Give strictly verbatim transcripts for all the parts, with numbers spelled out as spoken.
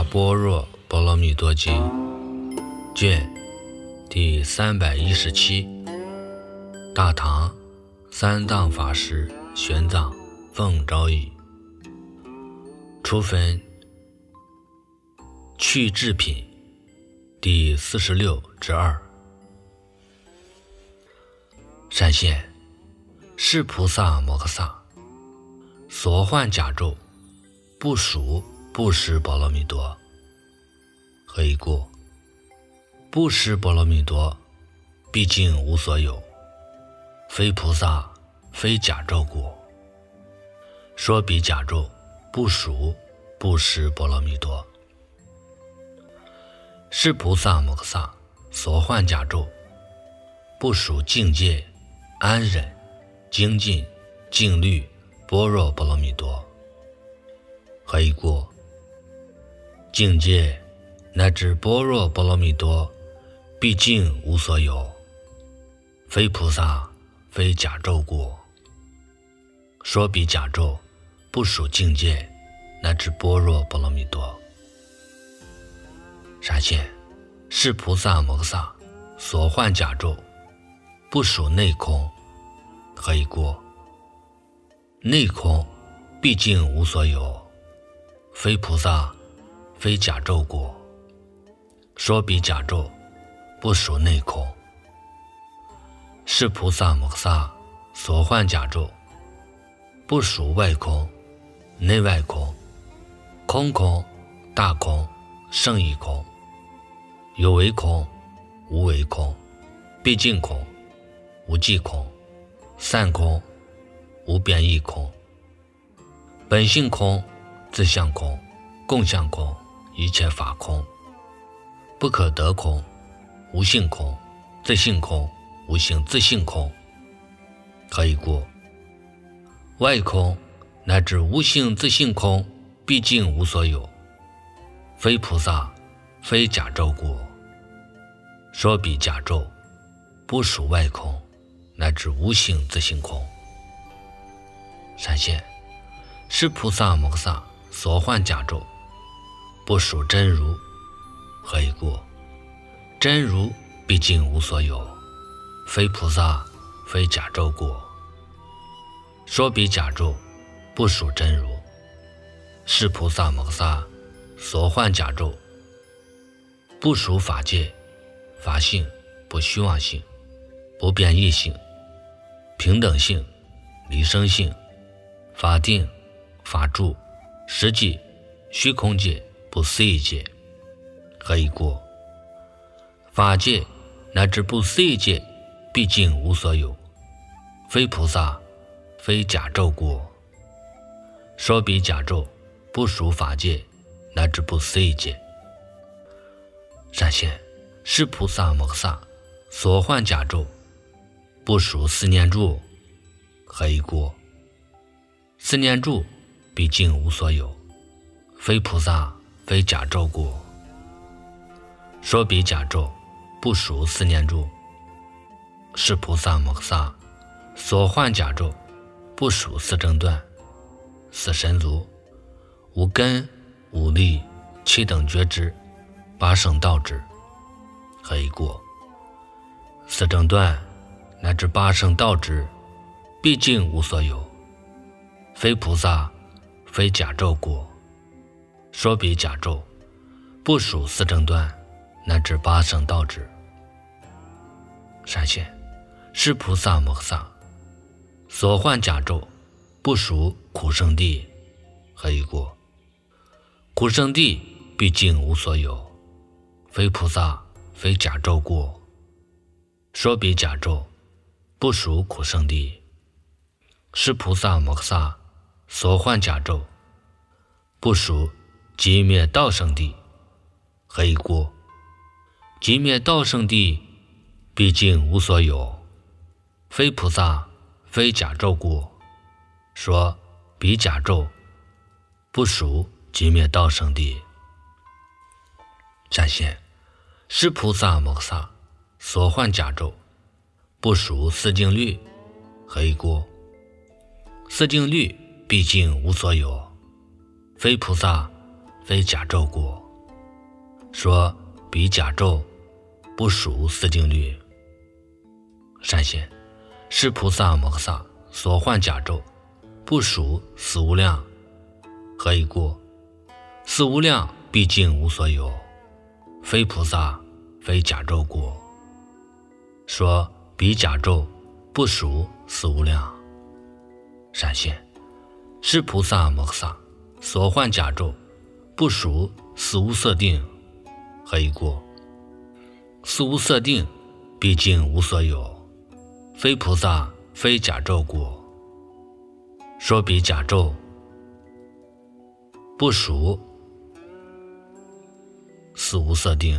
般若波罗蜜多经卷第三百一十七，大唐三藏法师玄奘奉诏译，初分去质品第四十六之二。闪现是菩萨摩诃萨所幻假咒不属布施波罗蜜多。何以故？布施波罗蜜多毕竟无所有，非菩萨非假咒故。说彼假咒不属布施波罗蜜多。是菩萨摩诃萨所幻假咒不属境界安忍精进静虑般若波罗蜜多。何以故？境界乃至般若波罗蜜多毕竟无所有，非菩萨非假咒故。说彼假咒不属境界乃至般若波罗蜜多。闪现是菩萨摩诃萨所幻假咒不属内空。何以故？内空毕竟无所有，非菩萨非假咒故。说彼假咒不属内空。是菩萨摩诃萨所幻假咒不属外空内外空空空大空胜义空有为空无为空毕竟空无际空散空无变异空本性空自相空共相空一切法空不可得空无性空自性空无性自性空。何以故？外空乃至无性自性空毕竟无所有，非菩萨非假咒故。说彼假咒不属外空乃至无性自性空。闪现是菩萨摩诃萨所幻假咒不属真如。何以故？真如毕竟无所有，非菩萨非假咒故。说彼假咒不属真如。是菩萨摩诃萨所幻假咒不属法界法性不虚妄性不变异性平等性离生性法定法住实际虚空界不思议界。何以故？法界乃至不思议界毕竟无所有，非菩萨非假咒故。说彼假咒不属法界乃至不思议界。闪现是菩萨摩诃萨所幻假咒不属四念住。何以故？四念住毕竟无所有，非菩萨非假咒故。说彼假咒不属四念住。是菩萨摩诃萨所幻假咒不属四正断四神足无根无力七等觉知八圣道智。何以故？四正断乃至八圣道智毕竟无所有，非菩萨非假咒故。说彼假咒不属四正断乃至八圣道智。闪现是菩萨摩诃萨所幻假咒不属苦圣地。何以故？苦圣地毕竟无所有，非菩萨非假咒故。说彼假咒不属苦圣地。是菩萨摩诃萨所幻假咒不属寂灭道圣地。何以故？寂灭道圣地毕竟无所有，非菩萨非假咒故。说彼假咒不属寂灭道圣地。闪现是菩萨摩诃萨所幻假咒不属四净律。何以故？四净律毕竟无所有，非菩萨非假咒故。 说彼甲胄不属四定律。善现，是菩萨摩诃萨所幻甲胄不属四无量，何以故？四无量毕竟无所有，非菩萨非甲胄故。说彼甲胄不属四无量。善现，是菩萨摩诃萨所幻甲胄不属四无色定，何以故？四无色定毕竟无所有，非菩萨非甲胄故。说彼甲胄不属四无色定。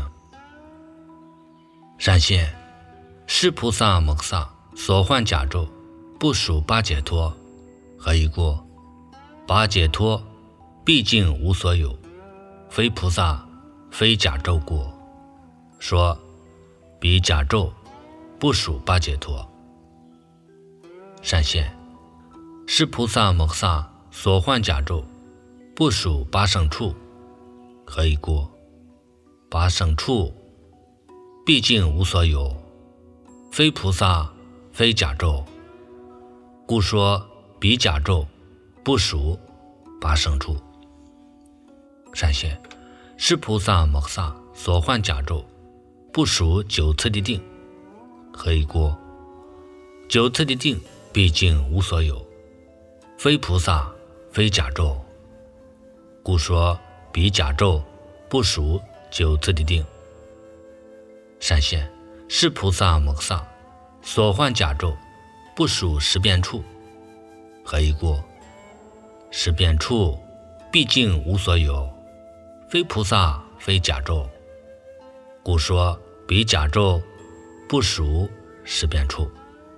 善现，是菩萨摩诃萨所幻甲胄不属八解脱，何以故？八解脱毕竟无所有，非菩萨非甲胄故。说彼甲胄不属八解脱。善现，是菩萨摩诃萨所幻甲胄不属八圣处，何以故？八圣处毕竟无所有，非菩萨非甲胄，故说彼甲胄不属八圣处。善现，是菩萨摩诃萨所幻甲胄不属九次第定，何以故？九次第定毕竟无所有，非菩萨非甲胄，故说彼甲胄不属九次第定。善现，是菩萨摩诃萨所幻甲胄不属十变处，何以故？十变处毕竟无所有，非菩萨非甲胄，故说彼甲胄不属十变处。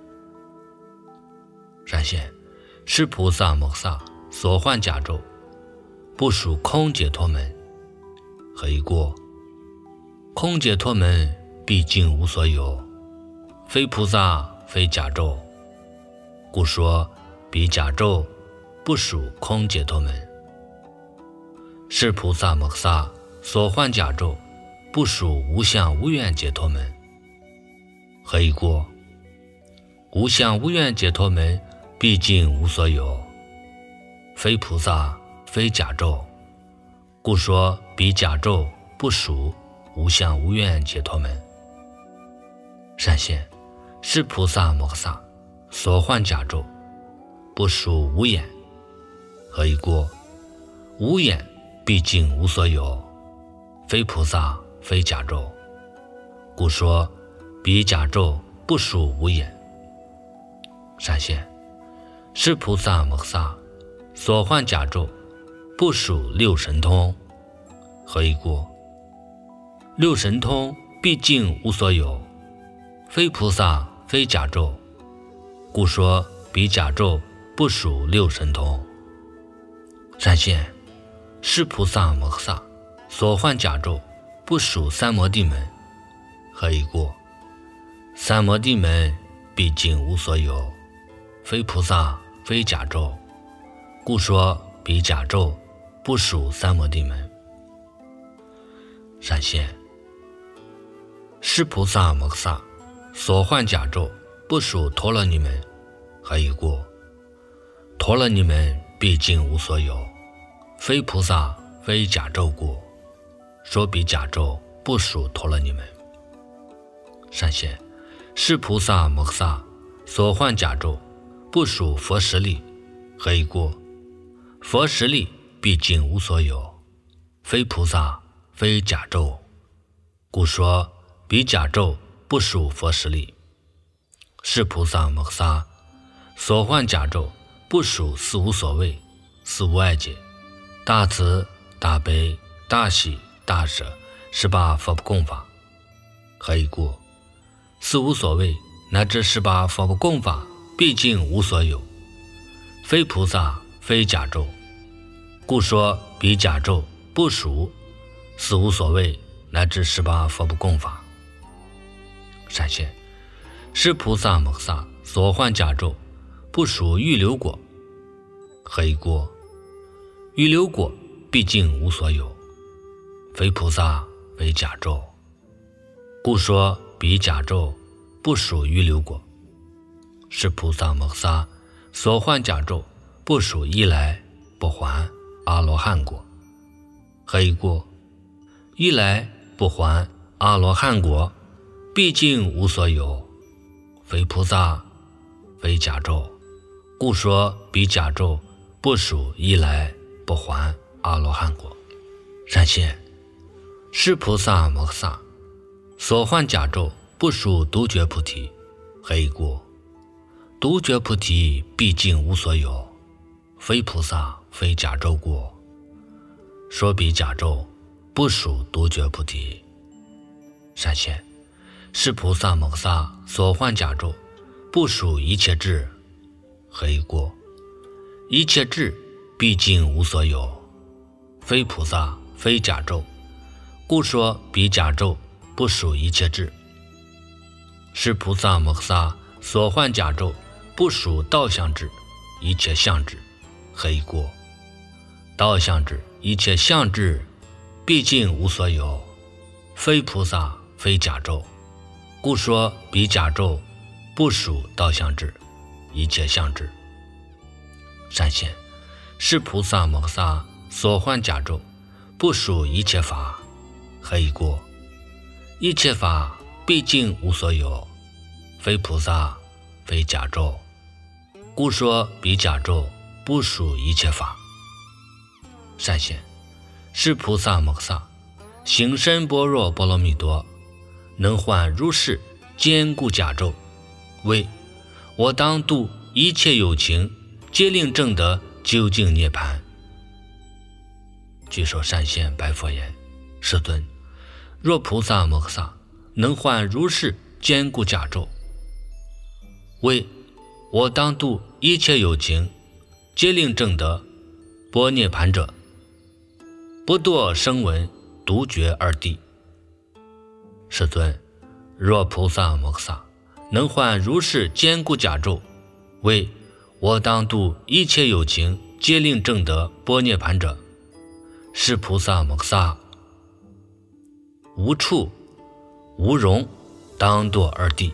善现，是菩萨摩诃萨所幻甲胄不属空解脱门，何以故？空解脱门毕竟无所有，非菩萨非甲胄，故说彼甲胄不属空解脱门。是菩萨摩诃萨所幻甲胄不属无相无愿解脱门，何以故？无相无愿解脱门毕竟无所有，非菩萨非甲胄，故说彼甲胄不属无相无愿解脱门。善现，是菩萨摩诃萨所幻甲胄不属无眼，何以故？无眼毕竟无所有，非菩萨非甲胄，故说彼甲胄不属无眼。善现，是菩萨摩诃萨所幻甲胄不属六神通，何以故？六神通毕竟无所有，非菩萨非甲胄，故说彼甲胄不属六神通。善现，是菩萨摩诃萨所幻甲胄不属三摩地门，何以故？三摩地门毕竟无所有，非菩萨非甲胄，故说彼甲胄不属三摩地门。善现，是菩萨摩诃萨所幻甲胄不属陀罗尼门，何以故？陀罗尼门毕竟无所有，非菩萨非甲胄故，说彼甲胄不属陀罗尼门。善现，是菩萨摩诃萨所幻甲胄不属佛实力，何以故？佛实力毕竟无所有，非菩萨非甲胄，故说彼甲胄不属佛实力。是菩萨摩诃萨所幻甲胄不属四无所谓、四无碍解、大慈大悲大喜大舍十八佛不共法，何以故？四无所谓乃至十八佛不共法毕竟无所有，非菩萨非甲胄，故说彼甲胄不属四无所谓乃至十八佛不共法。善现，是菩萨摩诃萨所幻甲胄不属预流果，何以故？预流果毕竟无所有，非菩萨为甲胄，故说彼甲胄不属预流果。是菩萨摩萨所患甲胄不属一来不还阿罗汉果。何以故？一来不还阿罗汉果，毕竟无所有，非菩萨，非甲胄，故说彼甲胄不属一来不还阿罗汉果。善现，是菩萨摩萨所患甲胄不属独觉菩提。何以故？独觉菩提毕竟无所有，非菩萨，非甲胄故，说彼甲胄不属独觉菩提。善现，是菩萨摩萨所患甲胄不属一切智。何以故？一切智毕竟无所有，非菩萨，非甲胄，故说彼甲胄不属一切智。是菩萨摩萨所患甲胄不属道相智，一切相智。何以故？道相智，一切相智毕竟无所有，非菩萨，非甲胄，故说彼甲胄不属道相智，一切相智。善现，是菩萨摩萨所患甲胄不属一切法。何以故？一切法毕竟无所有，非菩萨，非甲胄，故说彼甲胄不属一切法。善现，是菩萨摩萨行深般若波罗蜜多，能患如是坚固甲胄，为我当度一切有情，皆令证得究竟涅槃。具受善现白佛言：世尊，若菩萨摩萨能患如是坚固甲胄，为我当度一切有情，皆令证得般涅槃者，不堕声闻独觉二谛。世尊，若菩萨摩萨能患如是坚固甲胄，为我当度一切有情，皆令证得般涅槃者，是菩萨摩萨无处无容当堕二谛，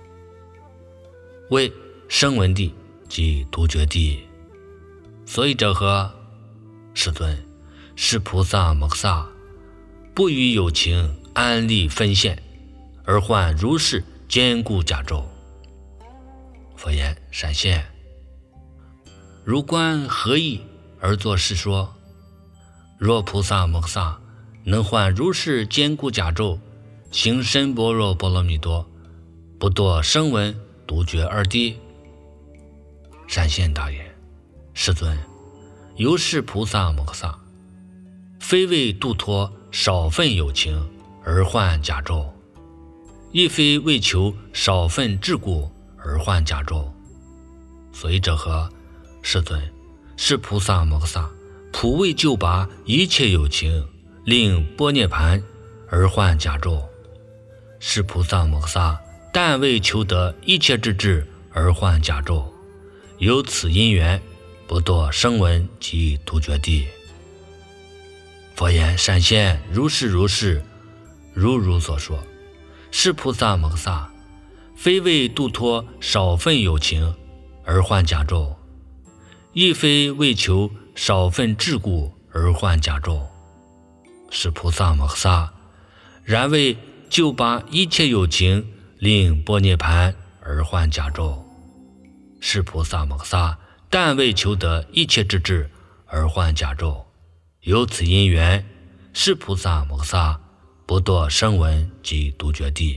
为声闻谛及独觉谛。所以者何？世尊，是菩萨摩萨不与有情安立分现，而患如是坚固甲胄。佛言：善现，如观何意而作是说？若菩萨摩萨能患如是坚固甲胄，行深般若波罗蜜多，不堕声闻独觉二谛。善现答言：世尊，由是菩萨摩萨非为度脱少分有情而患甲胄，亦非为求少分智故而患甲胄。所以者何？世尊，是菩萨摩萨普为救拔一切有情，令般涅槃而患甲胄。是菩萨摩萨但为求得一切之智而患甲胄，由此因缘，不堕声闻及独觉谛。佛言：善现，如是如是，如如所说。是菩萨摩萨非为度脱少分有情而患甲胄，亦非为求少分智故而患甲胄。是菩萨摩萨然为救拔一切有情，令般涅槃而患甲胄。是菩萨摩萨但为求得一切之智而患甲胄，由此因缘，是菩萨摩萨不堕声闻及独觉谛。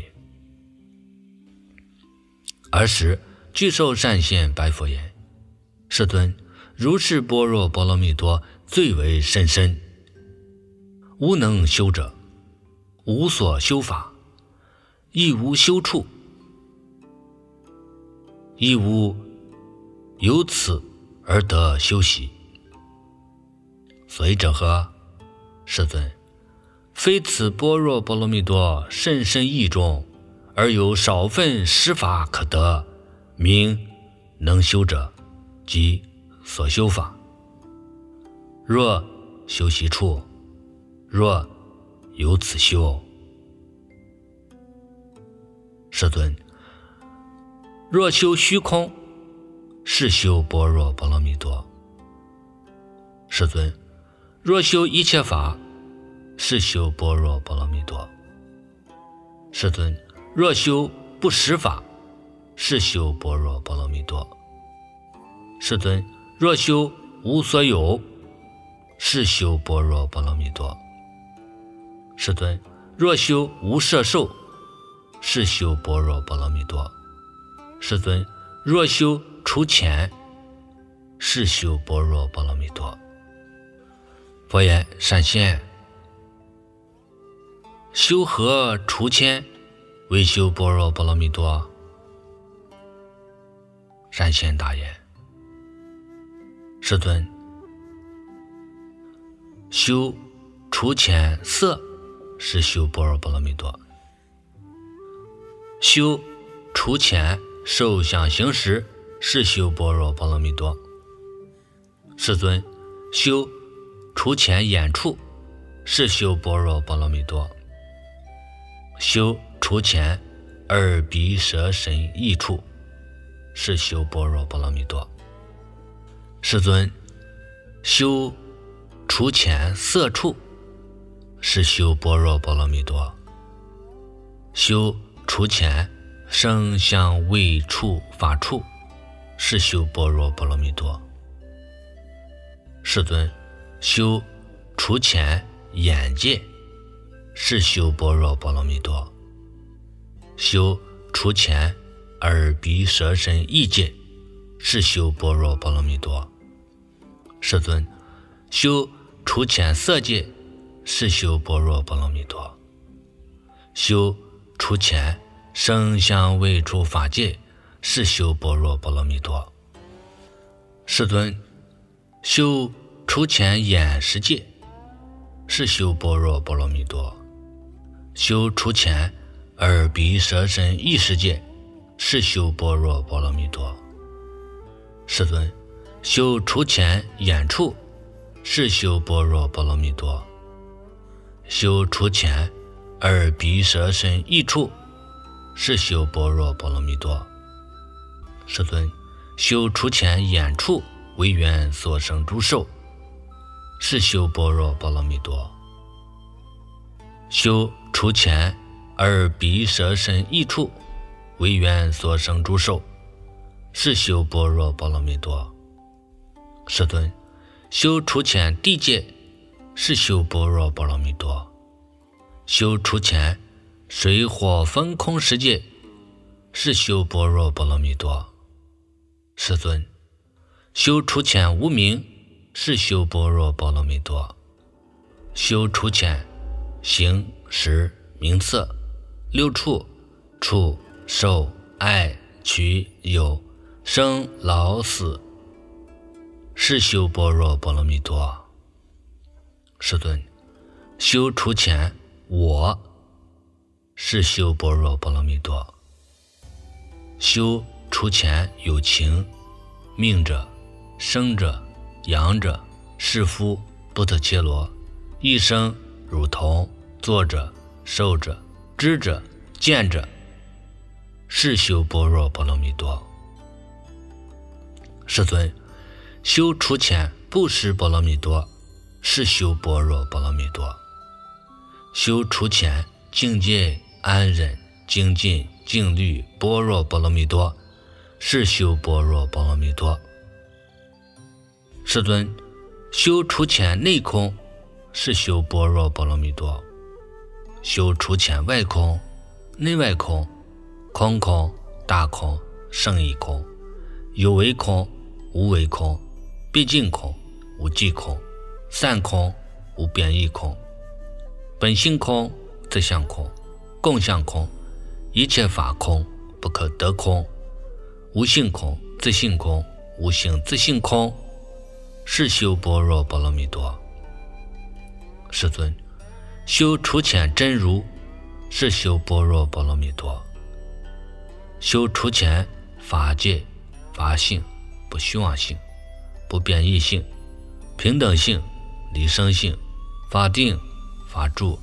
尔时具受善现白佛言：世尊，如是般若波罗蜜多最为甚深，无能修者，无所修法，亦无修处，亦无由此而得修习。所以者何？世尊，非此般若波罗蜜多甚深义中，而有少分实法可得，名能修者，即所修法。若修习处，若由此修。世尊，若修虚空，是修般若波罗蜜多。世尊，若修一切法，是修般若波罗蜜多。世尊，若修不实法，是修般若波罗蜜多。世尊，若修无所有，是修般若波罗蜜多。世尊，若修无摄受，是修般若波罗蜜多。世尊，若修除浅，是修般若波罗蜜多。佛言：善仙，修何除浅为修般若波罗蜜多？善仙答言：世尊，修除浅色是修般若波罗蜜多，修除浅受想行识是修般若波罗蜜多。世尊，修除浅眼处是修般若波罗蜜多。修除浅耳鼻舌身意处是修般若波罗蜜多。世尊，修除浅色处是修般若波罗蜜多。修除浅声香味触法处是修般若波罗蜜多。世尊，修除浅眼界是修般若波罗蜜多。修除浅耳鼻舌身意界是修般若波罗蜜多。世尊，修除浅色界是修般若波罗蜜多。修除浅声香味触法界是修般若波罗蜜多。世尊，修除浅眼识界是修般若波罗蜜多。修除浅耳鼻舌身意识界是修般若波罗蜜多。世尊，修除浅眼处是修般若波罗蜜多。修除浅耳鼻舌身意处是修般若波罗蜜多。世尊，修除浅眼处为缘所生诸受是修般若波罗蜜多。修除浅耳鼻舌身意处为缘所生诸受是修般若波罗蜜多。世尊，修除浅地界是修般若波罗蜜多。修除浅水火风空世界是修般若波罗蜜多。世尊，修除浅无明是修般若波罗蜜多。修除浅形识名色六处触受爱取有生老死是修般若波罗蜜多。世尊，修除浅我是修般若波罗蜜多。修除浅有情命者生者养者是夫不特伽罗一生如同作者受者知者见者是修般若波罗蜜多。世尊，修除浅布施波罗蜜多是修般若波罗蜜多。修除浅境界安忍精进静虑般若波罗蜜多是修般若波罗蜜多。世尊，修除浅内空是修般若波罗蜜多。修除浅外空内外空空空大空胜义空有为空无为空毕竟空无际空散空无变异空本性空自相空共相空一切法空不可得空无性空自性空无性自性空是修般若波罗蜜多。世尊，修除浅真如是修般若波罗蜜多。修除浅法界法性不虚妄性不变异性平等性离生性法定法住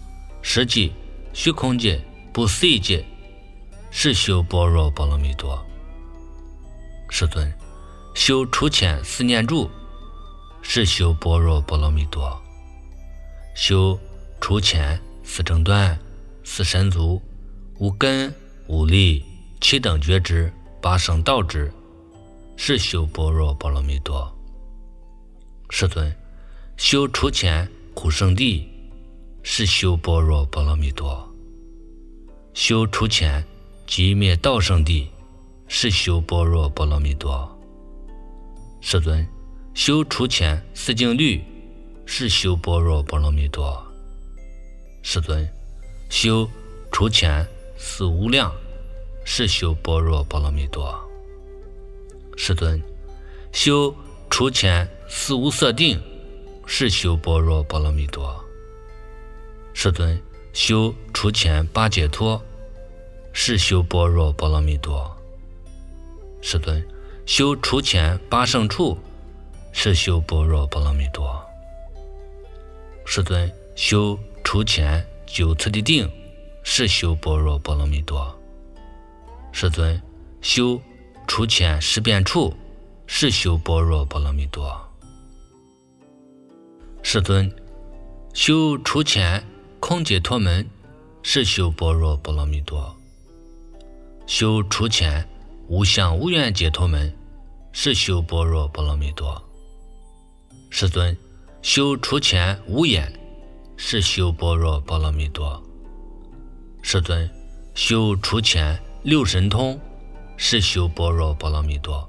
实际虚空界不思议界，是修般若波罗蜜多。世尊，修除遣四念住，是修般若波罗蜜多。修除遣四正断、四神足、五根、五力、七等觉知、八圣道知，是修般若波罗蜜多。世尊，修除遣苦圣地，是修般若波罗蜜多。修除遣寂灭道圣地，是修般若波罗蜜多。世尊，修除遣四净律，是修般若波罗蜜多。世尊，修除遣四无量，是修般若波罗蜜多。世尊，修除遣四无色定，是修般若波罗蜜多。世尊，修除遣八解脱，是修般若波罗蜜多。世尊，修除遣八圣处，是修般若波罗蜜多。世尊，修除遣九次第定，是修般若波罗蜜多。世尊，修除遣十遍处，是修般若波罗蜜多。世尊，修除遣空解脱门，是修般若波罗蜜多。修除遣无相无愿解脱门，是修般若波罗蜜多。世尊，修除遣无眼，是修般若波罗蜜多。世尊，修除遣六神通，是修般若波罗蜜多。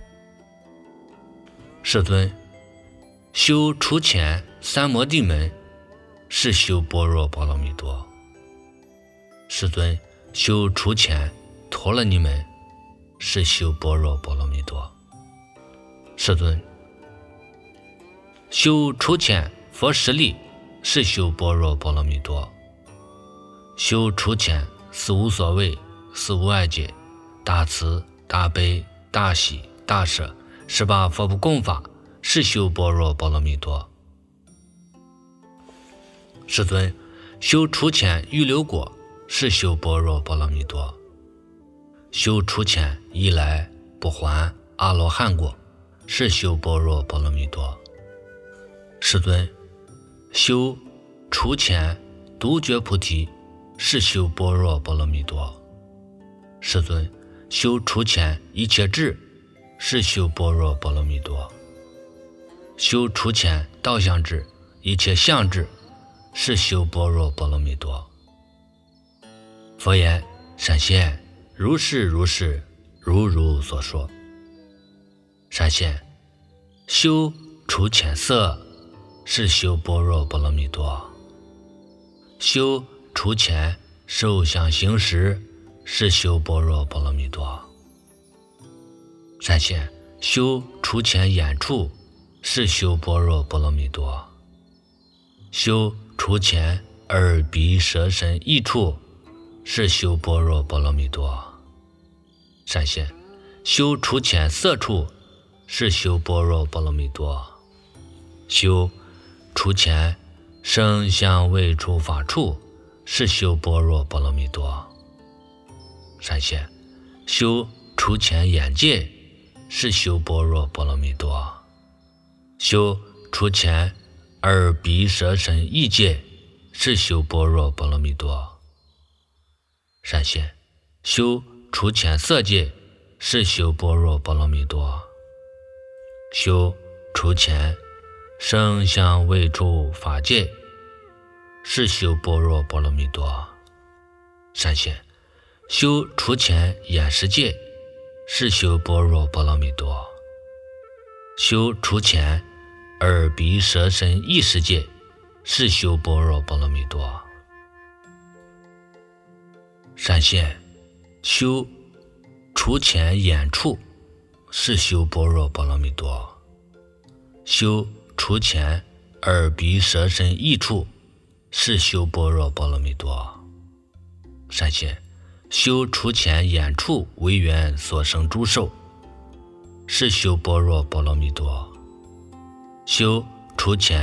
世尊，修除遣三摩地门，是修般若波罗蜜多。世尊，修除遣陀罗尼门，是修般若波罗蜜多。世尊，修除遣佛实力，是修般若波罗蜜多。修除遣四无所谓、四无碍解、大慈、大悲、大喜、大舍十八佛不共法，是修般若波罗蜜多。世尊，修除遣预流果，是修般若波罗蜜多。修除遣一来不还阿罗汉果，是修般若波罗蜜多。世尊，修除遣独觉菩提，是修般若波罗蜜多。世尊，修除遣一切智，是修般若波罗蜜多。修除遣道相智、一切相智，是修般若波罗蜜多。佛言：闪现，如是如是，如如所说。闪现，修除遣色，是修般若波罗蜜多。修除遣受想行识，是修般若波罗蜜多。闪现，修除遣眼处，是修般若波罗蜜多。修除遣耳鼻舌身意处，是修般若波罗蜜多。闪现，修除遣色处，是修般若波罗蜜多。修除遣声香味触法处，是修般若波罗蜜多。闪现，修除遣眼界，是修般若波罗蜜多。修除遣耳鼻舌身意界，是修般若波罗蜜多。闪现，修除遣色界，是修般若波罗蜜多。修除遣声香味触法界，是修般若波罗蜜多。闪现，修除遣眼识界，是修般若波罗蜜多。修除遣耳鼻舌身意识界，是修般若波罗蜜多。闪现，修除遣眼处，是修般若波罗蜜多。修除遣耳鼻舌身意处，是修般若波罗蜜多。闪现，修除遣眼处为缘所生诸受，是修般若波罗蜜多。修除遣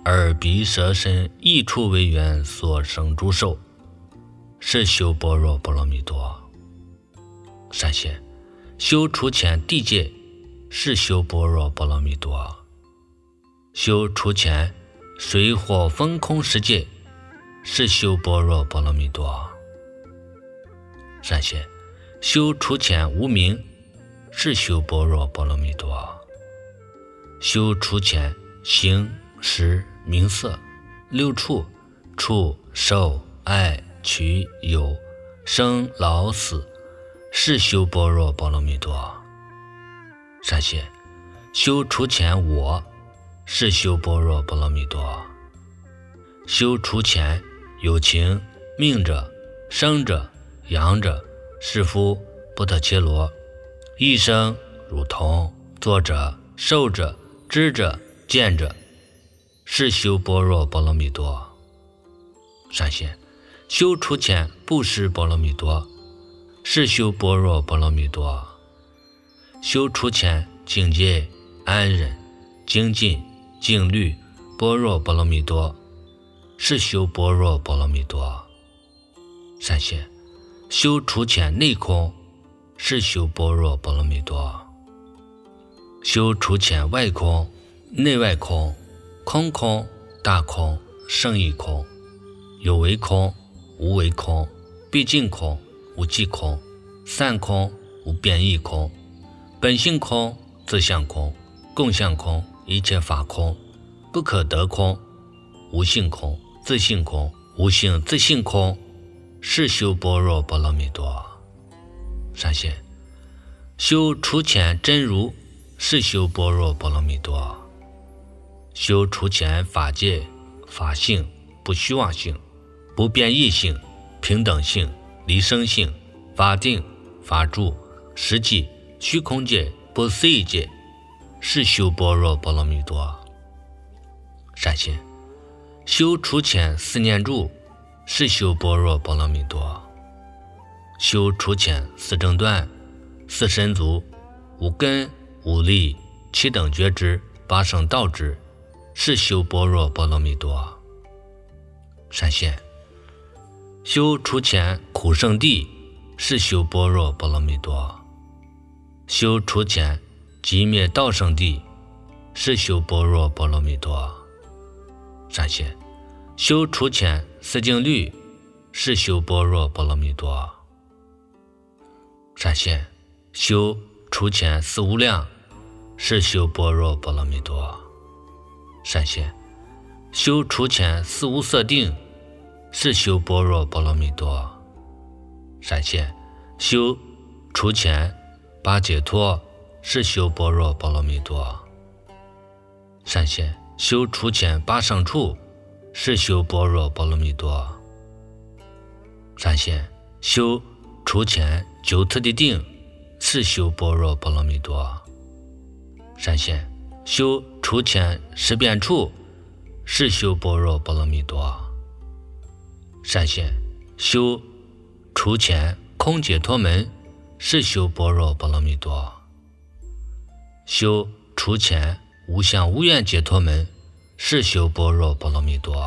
耳鼻舌身意处为缘所生诸受，是修般若波罗蜜多。善现修除浅地界，是修般若波罗蜜多。修除浅水火风空世界，是修般若波罗蜜多。善现修除浅无明，是修般若波罗蜜多。修除浅形识名色六处触受爱取有生老死，是修般若波罗蜜多。善现修除浅我，是修般若波罗蜜多。修除浅有情命者生者养者是夫不得切罗，一生如同作者受者知者见者，是修般若波罗蜜多。善现修除浅布施波罗蜜多，是修般若波罗蜜多。修除浅境界安忍精进静虑般若波罗蜜多，是修般若波罗蜜多。善现修除浅内空，是修般若波罗蜜多。修除浅外空内外空空空大空胜义空，有为空无为空毕竟空无际空散空无变异空本性空自相空共相空一切法空不可得空无性空自性空无性自性空，是修般若波罗蜜多。善现修除浅真如，是修般若波罗蜜多。修除浅法界法性不虚妄性不变异性平等性离生性法定法住实际虚空界不思议界，是修般若波罗蜜多。善现修除浅四念住，是修般若波罗蜜多。修除浅四正断四神足无根无力七等觉知八圣道知，是修般若波罗蜜多。善现修除浅苦圣地，是修般若波罗蜜多。修除浅寂灭道圣地，是修般若波罗蜜多。善现修除浅四静虑，是修般若波罗蜜多。善现修除浅四无量，是修般若波罗蜜多。善现修除浅四无色定，是修般若波罗蜜多。善现修除浅八解脱，是修般若波罗蜜多。善现修除浅八圣处，是修般若波罗蜜多。善现修除浅九次第定，是修般若波罗蜜多。善现修除浅十遍处，是修般若波罗蜜多。善现修除浅空解脱门，是修般若波罗蜜多。修除浅无相无愿解脱门，是修般若波罗蜜多。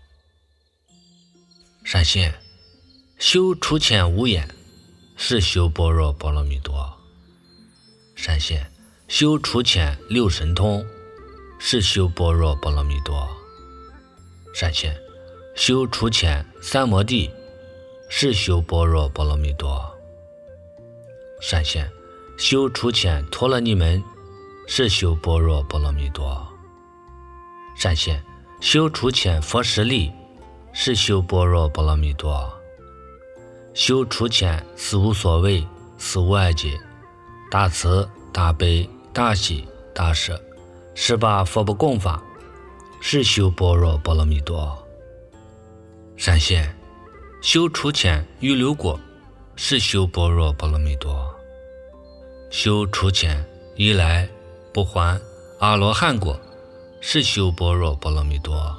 善现修除浅无眼，是修般若波罗蜜多。善现修除浅六神通，是修般若波罗蜜多。善现修除浅三摩地，是修般若波罗蜜多。善现修除浅陀罗尼门，是修般若波罗蜜多。善现修除浅佛实力，是修般若波罗蜜多。修除浅四无所谓四无碍解大慈大悲大喜大舍十八佛不共法，是修般若波罗蜜多。善现修除浅预流果，是修般若波罗蜜多。修除浅一来不还阿罗汉果，是修般若波罗蜜多。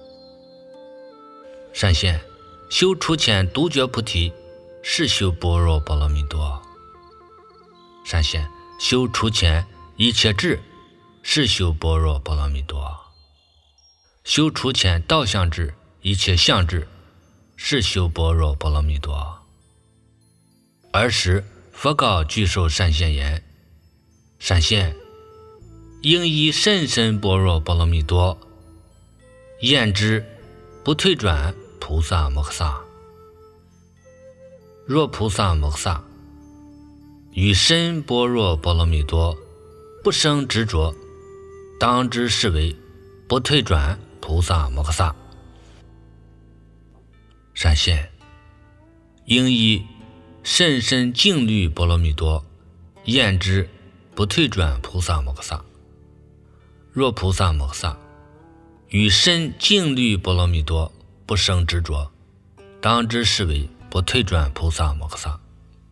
善现修除浅独觉菩提，是修般若波罗蜜多。善现修除浅一切智，是修般若波罗蜜多。 修除前道相智，一切相智，是修般若波罗蜜多。尔时佛告具受善现言：善现，应以甚深般若波罗蜜多，验之不退转菩萨摩诃萨。若菩萨摩诃萨于深般若波罗蜜多不生执着，当知是为不退转菩萨摩诃萨。善现，应以甚深净虑波罗蜜多，验之不退转菩萨摩诃萨。若菩萨摩诃萨于深净虑波罗蜜多不生执着，当知是为不退转菩萨摩诃萨。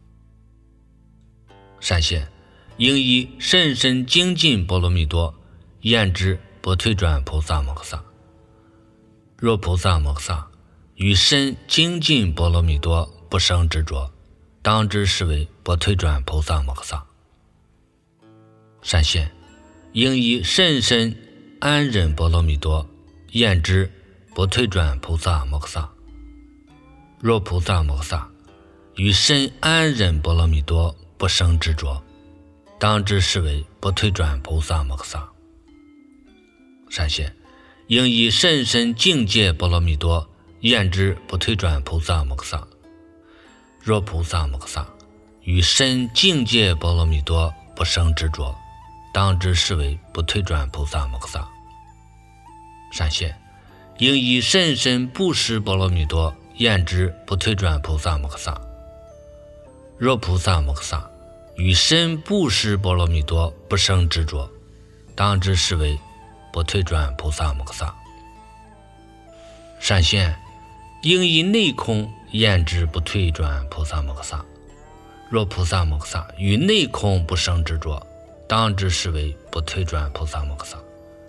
善现，应以甚深精进波罗蜜多，验之不退转菩萨摩诃萨。若菩萨摩诃萨于深精进波罗蜜多不生执着，当知是为不退转菩萨摩诃萨。善现，应以甚深安忍波罗蜜多，验之不退转菩萨摩诃萨。若菩萨摩诃萨于深安忍波罗蜜多不生执着，当知是为不退转菩萨摩诃萨。善现，应以甚深境界波罗蜜多，验之不退转菩萨摩诃萨。若菩萨摩诃萨于深境界波罗蜜多不生执着，当知是为不退转菩萨摩诃萨。善现，应以甚深布施波罗蜜多，验之不退转菩萨摩诃萨。若菩萨摩诃萨于深布施波罗蜜多不生执着，当知是为不退转菩萨摩诃萨。善现，应以内空验之不退转菩萨摩诃萨。若菩萨摩诃萨于内空不生执着，当知是为不退转菩萨摩诃萨。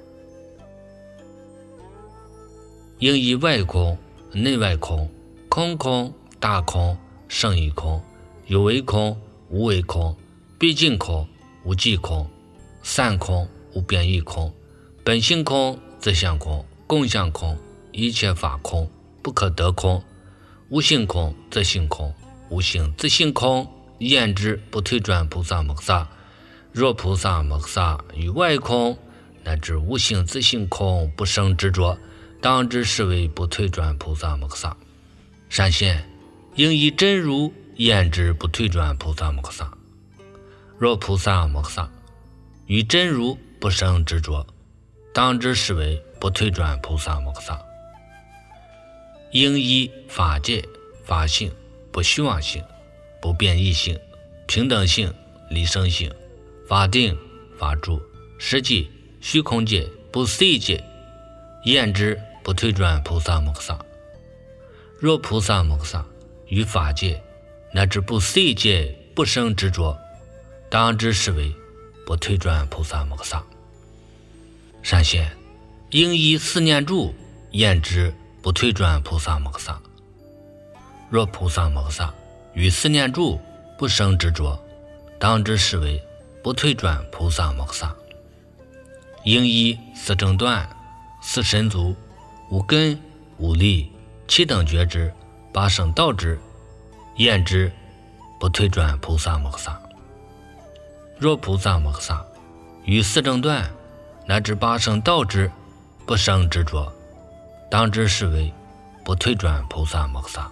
应以外空、内外空、空空、大空、胜义空、有为空、无为空、毕竟空、无际空、散空、无变异空、本性空、自相空、共相空、一切法空、不可得空、无性空、自性空、无性自性空，验之不退转菩萨摩诃萨。若菩萨摩诃萨于外空乃至无性自性空不生执着，当知是为不退转菩萨摩诃萨。善现，应以真如验之不退转菩萨摩诃萨。若菩萨摩诃萨于真如不生执着，当知是为不退转菩萨摩诃萨。应以法界、法性、不虚妄性、不变异性、平等性、离生性、法定、法住、实际、虚空界、不思议界，验之不退转菩萨摩诃萨。若菩萨摩诃萨于法界乃至不思议界不生执着，当知是为不退转菩萨摩诃萨。善现，应以四念住验之不退转菩萨摩诃萨。若菩萨摩诃萨于四念住不生执着，当知是为不退转菩萨摩诃萨。应以四正断、四神足、五根、五力、七等觉知、八圣道知，验之不退转菩萨摩诃萨。若菩萨摩诃萨于四正断乃至八圣道知不生执着，当知是为不退转菩萨摩诃萨。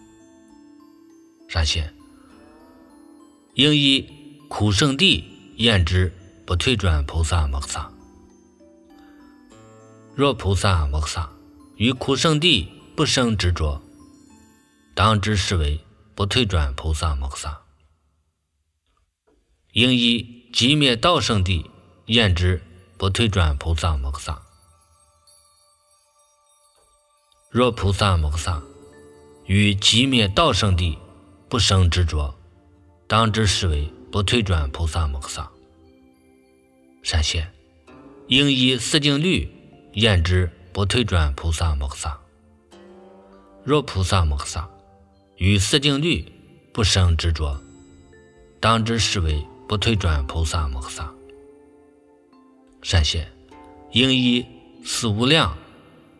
善现，应以苦圣地验之不退转菩萨摩诃萨。若菩萨摩诃萨于苦圣地不生执着，当知是为不退转菩萨摩诃萨。应以寂灭道圣地验之不退转菩萨摩诃萨。若菩萨摩诃萨于寂灭道圣地不生执着，当知是为不退转菩萨摩诃萨。善现，应以四净律验之不退转菩萨摩诃萨。若菩萨摩诃萨于四净律不生执着，当知是为不退转菩萨摩诃萨。善现，应以四无量、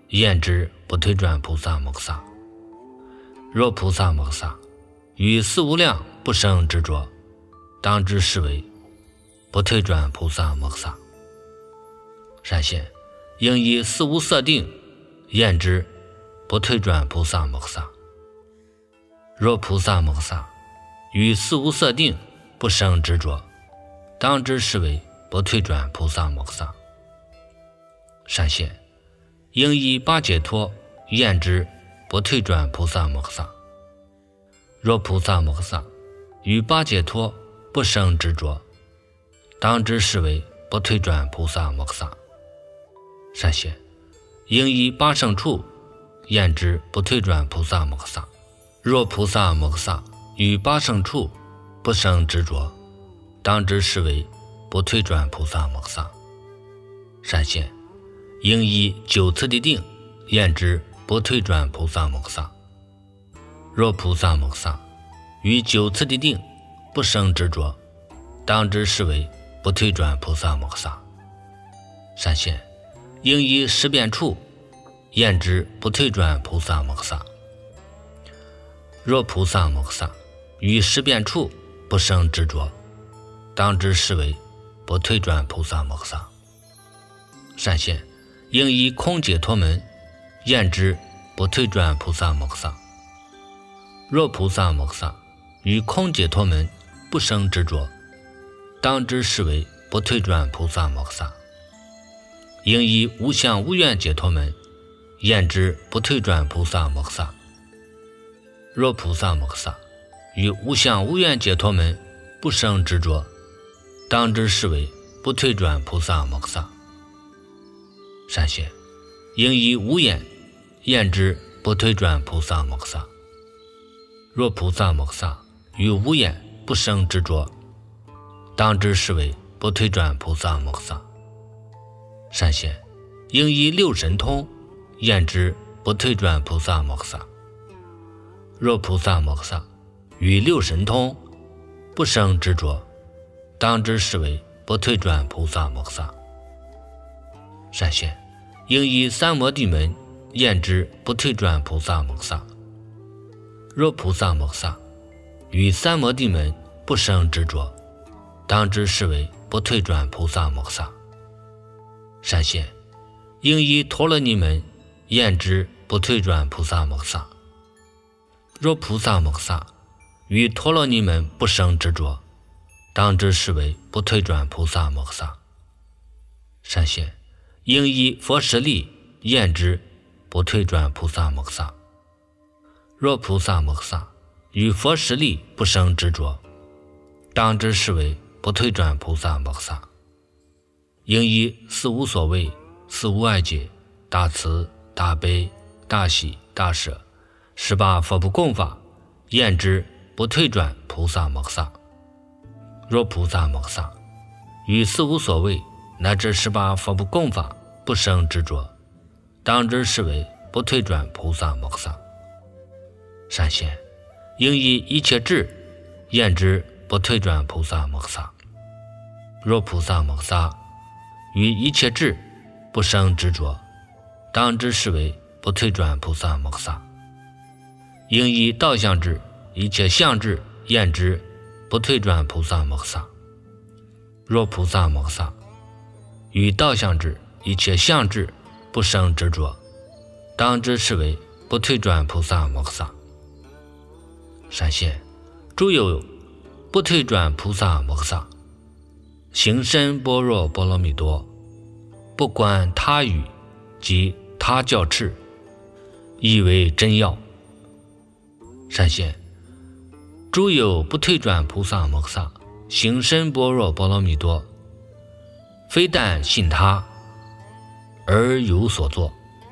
验之不退转菩萨摩诃萨。若菩萨摩诃萨于四无量不生执着，当知是为不退转菩萨摩诃萨。善现，应以四无色定验之不退转菩萨摩诃萨。若菩萨摩诃萨于四无色定不生执着，当知是为不退转菩萨摩诃萨。善现，应以八解脱验之不退转菩萨摩诃萨。若菩萨摩诃萨于八解脱不生执着，当知是为不退转菩萨摩诃萨。善现，应以八圣处验之不退转菩萨摩诃萨。若菩萨摩诃萨于八圣处不生执着，当知是为不退转菩萨摩诃萨。善现，应以九次第定验之不退转菩萨摩诃萨。若菩萨摩诃萨于九次第定不生执着，当知是为不退转菩萨摩诃萨。善现，应以十遍处验之不退转菩萨摩诃萨。若菩萨摩诃萨于十遍处不生执着，当知是为不退转菩萨摩诃萨。善现，应以空解脱门验之不退转菩萨摩诃萨。若菩萨摩诃萨于空解脱门不生执着，当知是为不退转菩萨摩诃萨。应以无相无愿解脱门验之不退转菩萨摩诃萨。若菩萨摩诃萨于无相无愿解脱门不生执着，当知是为不退转菩萨摩诃萨。善现，应以无眼验之不退转菩萨摩诃萨。若菩萨摩诃萨于无眼不生执着，当知是为不退转菩萨摩诃萨。善现，应以六神通验之不退转菩萨摩诃萨。若菩萨摩诃萨于六神通不生执着，当知是为不退转菩萨摩诃萨。善现，应以三摩地门验之不退转菩萨摩诃萨。若菩萨摩诃萨于三摩地门不生执着，当知是为不退转菩萨摩诃萨。善现，应以陀罗尼门验之不退转菩萨摩诃萨。若菩萨摩诃萨于陀罗尼门不生执着，当知是为不退转菩萨摩诃萨。善现，应以佛实力验之不退转菩萨摩诃萨。若菩萨摩诃萨于佛实力不生执着，当知是为不退转菩萨摩诃萨。应以四无所谓、四无碍解、大慈、大悲、大喜、大舍十八佛不共法验之不退转菩萨摩诃萨。若菩萨摩诃萨于四无所谓乃至十八佛不共法不生执着，当知是为不退转菩萨摩诃萨。善现，应以一切智验之不退转菩萨摩诃萨。若菩萨摩诃萨于一切智不生执着，当知是为不退转菩萨摩诃萨。应以道相智一切相智验之不退转菩萨摩诃萨。若菩萨摩诃萨于道相智一切相智不生执着，当知是为不退转菩萨摩诃萨。善现，诸有不退转菩萨摩诃萨，行深般若波罗蜜多，不观他语及他教敕，亦为真要。善现，诸有不退转菩萨摩诃萨，行深般若波罗蜜多，非但信他，而有所作。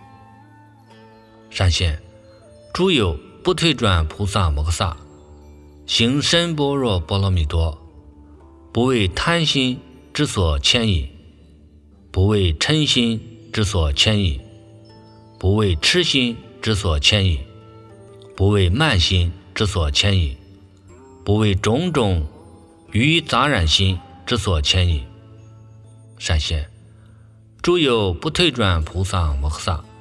善现，诸有不退转菩萨摩诃萨，行深般若波罗蜜多，不为贪心之所牵引，不为嗔心之所牵引，不为痴心之所牵引，不为慢心之所牵引，不为种种于杂染心之所牵引。善现，诸有不退转菩萨摩诃萨，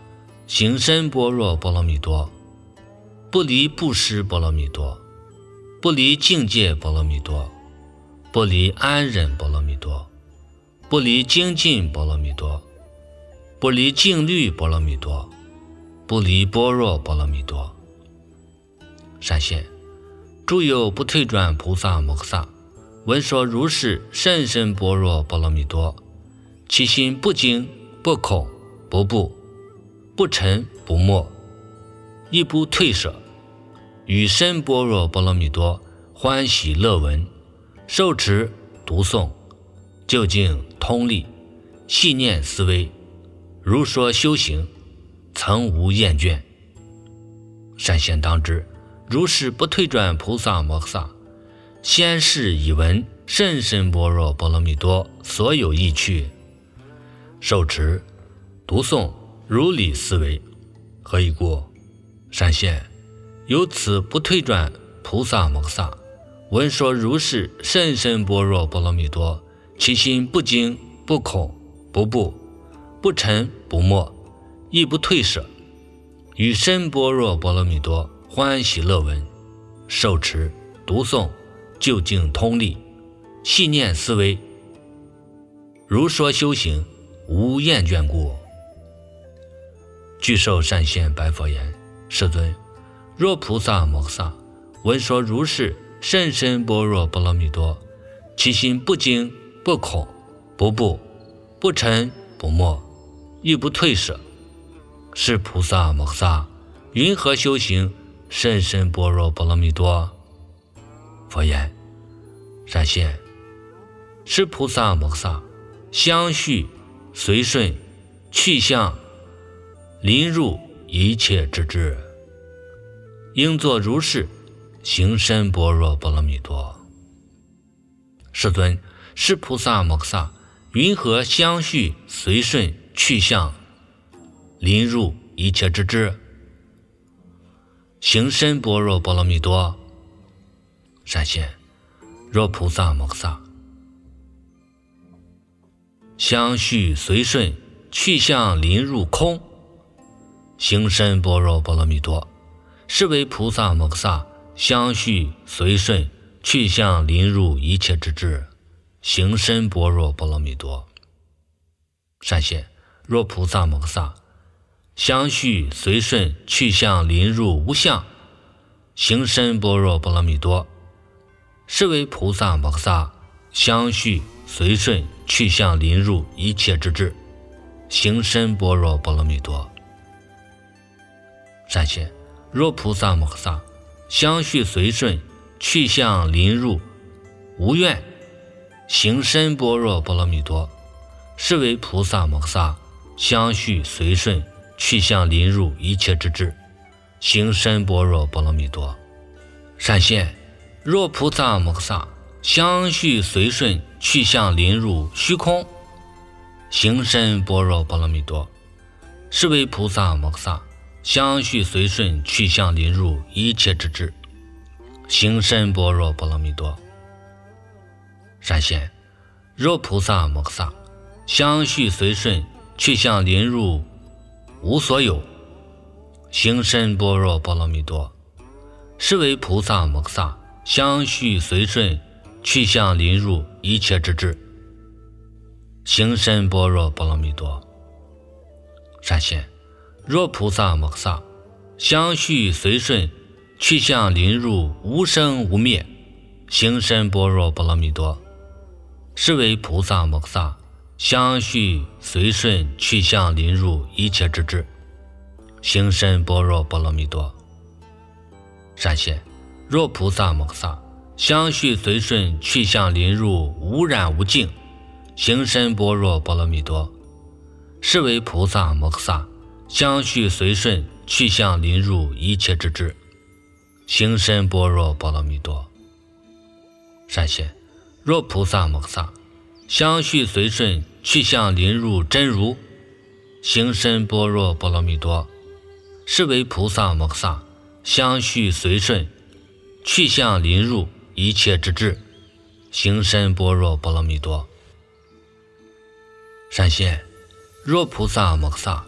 行深般若波罗蜜多，不离布施波罗蜜多，不离境界波罗蜜多，不离安忍波罗蜜多，不离精进波罗蜜多，不离静虑波罗蜜多，不离般若波罗蜜多。善现，诸有不退转菩萨摩诃萨，闻说如是甚深般若波罗蜜多，其心不惊不恐不怖不沉不没，亦不退舍，与深般若波罗蜜多欢喜乐闻，受持读诵，究竟通力，细念思维，如说修行，曾无厌倦。善现当知，如是不退转菩萨摩诃萨，先是已闻甚深般若波罗蜜多所有意趣，受持读诵，如理思维，何以故？善现，由此不退转菩萨摩诃萨，闻说如是甚深般若波罗蜜多，其心不惊不恐不怖不沉不没，亦不退舍，与深般若波罗蜜多欢喜乐闻，受持读诵，究竟通力，细念思维，如说修行，无厌倦故。具受善现白佛言：世尊，若菩萨摩诃萨闻说如是甚深般若波罗蜜多，其心不惊不恐不怖不沉不没，亦不退舍，是菩萨摩诃萨云何修行甚深般若波罗蜜多？佛言：善现，是菩萨摩诃萨相续随顺去向临入一切之智，应作如是行深般若波罗蜜多。世尊，是菩萨摩诃萨云何相续随顺去向临入一切之智，行深般若波罗蜜多？善现，若菩萨摩诃萨相续随顺去向临入空，行深般若波罗蜜多，是为菩萨摩诃萨相续随顺去向临入一切之智，行深般若波罗蜜多。善现，若菩萨摩诃萨相续随顺去向临入无相，行深般若波罗蜜多，是为菩萨摩诃萨相续随顺去向临入一切之智，行深般若波罗蜜多。善现，若菩萨摩诃萨相续随顺去向临入无愿，行深般若波罗蜜多，是为菩萨摩诃萨相续随顺去向临入一切之智，行深般若波罗蜜多。善现，若菩萨摩诃萨相续随顺去向临入虚空，行深般若波罗蜜多，是为菩萨摩诃萨相续随顺去向临入一切之智，行深般若波罗蜜多。善现，若菩萨摩诃萨相续随顺去向临入无所有，行深般若波罗蜜多，是为菩萨摩诃萨相续随顺去向临入一切之智，行深般若波罗蜜多。善现，若菩萨摩诃萨相续随顺去向临入无生无灭，行深般若波罗蜜多，是为菩萨摩诃萨相续随顺去向临入一切之智，行深般若波罗蜜多。善现，若菩萨摩诃萨相续随顺去向临入无染无净，行深般若波罗蜜多，是为菩萨摩诃萨相续随顺去向临入一切之智，行深般若波罗蜜多。善现，若菩萨摩诃萨相续随顺去向临入真如，行深般若波罗蜜多，是为菩萨摩诃萨相续随顺去向临入一切之智，行深般若波罗蜜多。善现，若菩萨摩诃萨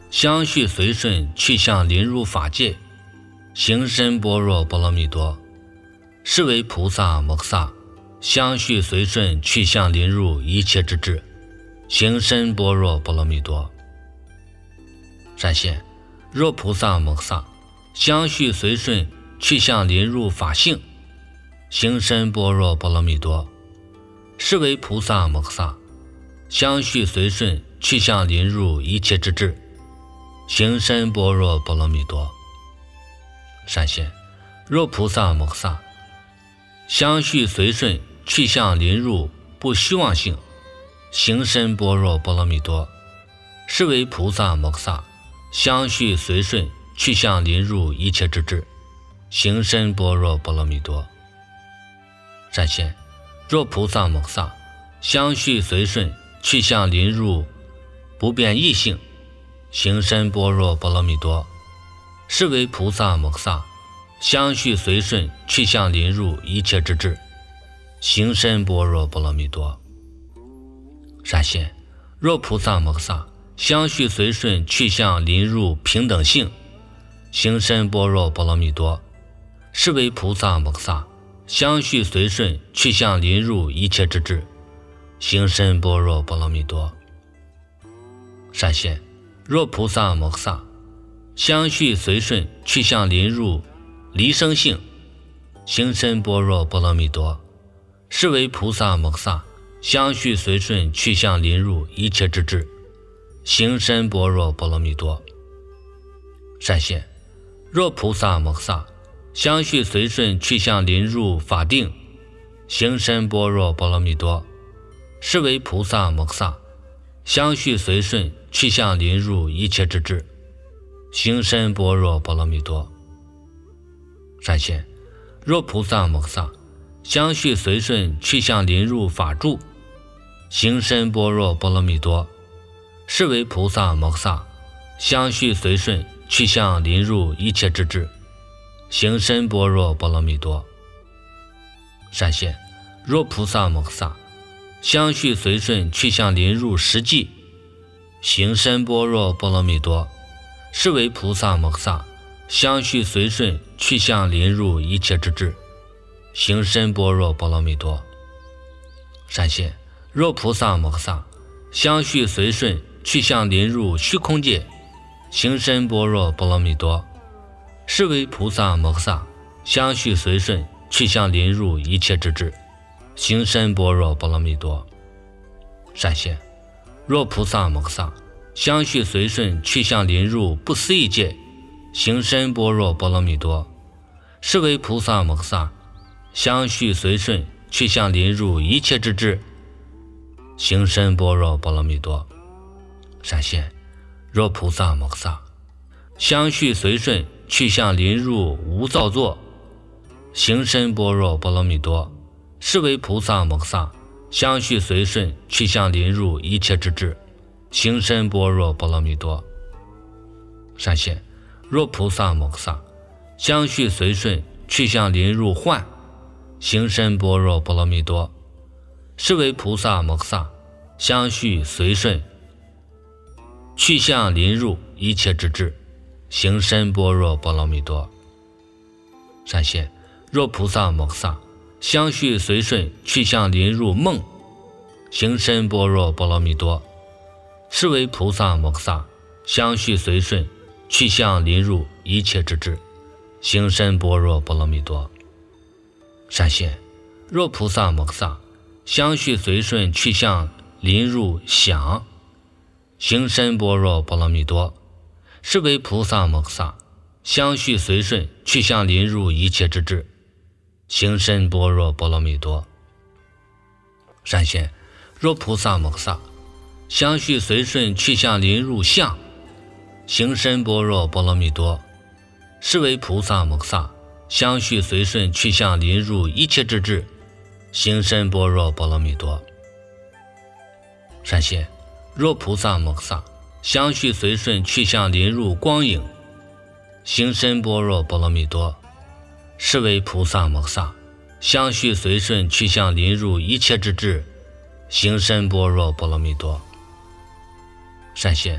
相续随顺去向临入法界，行深般若波罗蜜多，是为菩萨摩诃萨。相续随顺去向临入一切之智，行深般若波罗蜜多。闪现若菩萨摩诃萨相续随顺去向临入法性，行深般若波罗蜜多，是为菩萨摩诃萨。相续随顺去向临入一切之智，行深般若波罗蜜多。闪现若菩萨摩诃萨相续随顺去向临入不虚妄性，行深般若波罗蜜多，是为菩萨摩诃萨。相续随顺去向临入一切之智，行深般若波罗蜜多。闪现若菩萨摩诃萨相续随顺去向临入不变异性，行深般若波罗蜜多，是为菩萨摩诃萨。相续随顺去向临入一切之智，行深般若波罗蜜多。闪现若菩萨摩诃萨相续随顺去向临入平等性，行深般若波罗蜜多，是为菩萨摩诃萨。相续随顺去向临入一切之智，行深般若波罗蜜多。闪现若菩萨摩诃萨相续随顺去向临入离生性，行深般若波罗蜜多，是为菩萨摩诃萨。相续随顺去向临入一切之智，行深般若波罗蜜多。闪现若菩萨摩诃萨相续随顺去向临入法定，行深般若波罗蜜多，是为菩萨摩诃萨。相续随顺去向临入一切之智，行深般若波罗蜜多。闪现若菩萨摩诃萨相续随顺去向临入法住，行深般若波罗蜜多，是为菩萨摩诃萨。相续随顺去向临入一切之智，行深般若波罗蜜多。闪现若菩萨摩诃萨相续随顺去向临入实际，行深般若波罗蜜多，是为菩萨摩诃萨。相续随顺去向临入一切之智，行深般若波罗蜜多。闪现若菩萨摩诃萨相续随顺去向临入虚空界，行深般若波罗蜜多，是为菩萨摩诃萨。相续随顺去向临入一切之智，行深般若波罗蜜多。闪现若菩萨摩诃萨相续随顺去向临入不思议界，行深般若波罗蜜多，是为菩萨摩诃萨。相续随顺去向临入一切之智，行深般若波罗蜜多。闪现若菩萨摩诃萨相续随顺去向临入无造作，行深般若波罗蜜多，是为菩萨摩诃萨。相续随顺去向临入一切之智，行深般若波罗蜜多。闪现若菩萨摩诃萨相续随顺去向临入幻，行深般若波罗蜜多，是为菩萨摩诃萨。相续随顺去向临入一切之智，行深般若波罗蜜多。闪现若菩萨摩诃萨相续随顺去向临入梦，行深般若波罗蜜多，是为菩萨摩诃萨。相续随顺去向临入一切之智，行深般若波罗蜜多。闪现若菩萨摩诃萨相续随顺去向临入想，行深般若波罗蜜多，是为菩萨摩诃萨。相续随顺去向临入一切之智，行深般若波罗蜜多。闪现若菩萨摩诃萨相续随顺去向临入相，行深般若波罗蜜多，是为菩萨摩诃萨。相续随顺去向临入一切之智，行深般若波罗蜜多。闪现若菩萨摩诃萨相续随顺去向临入光影，行深般若波罗蜜多，是为菩萨摩诃萨。相续随顺去向临入一切之智，行深般若波罗蜜多。闪现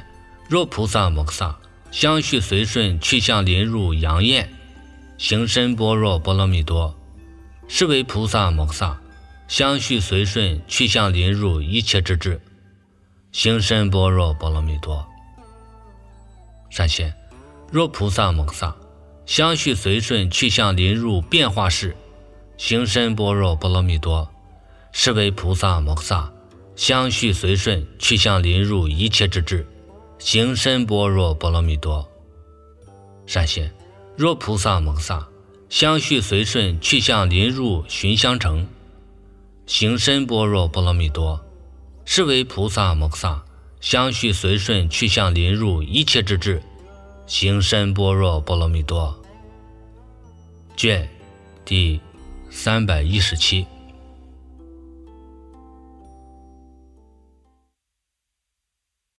若菩萨摩诃萨相续随顺去向临入阳焰，行深般若波罗蜜多，是为菩萨摩诃萨相续随顺去向临入一切之智，行深般若波罗蜜多。善现，若菩萨摩诃萨相续随顺去向临入变化世，行深般若波罗蜜多，是为菩萨摩诃萨相续随顺去向临入一切之智，行深般若波罗蜜多。善现，若菩萨摩诃萨相续随顺去向临入寻香城，行深般若波罗蜜多，是为菩萨摩诃萨相续随顺去向临入一切之智，行深般若波罗蜜多。卷第三百一十七。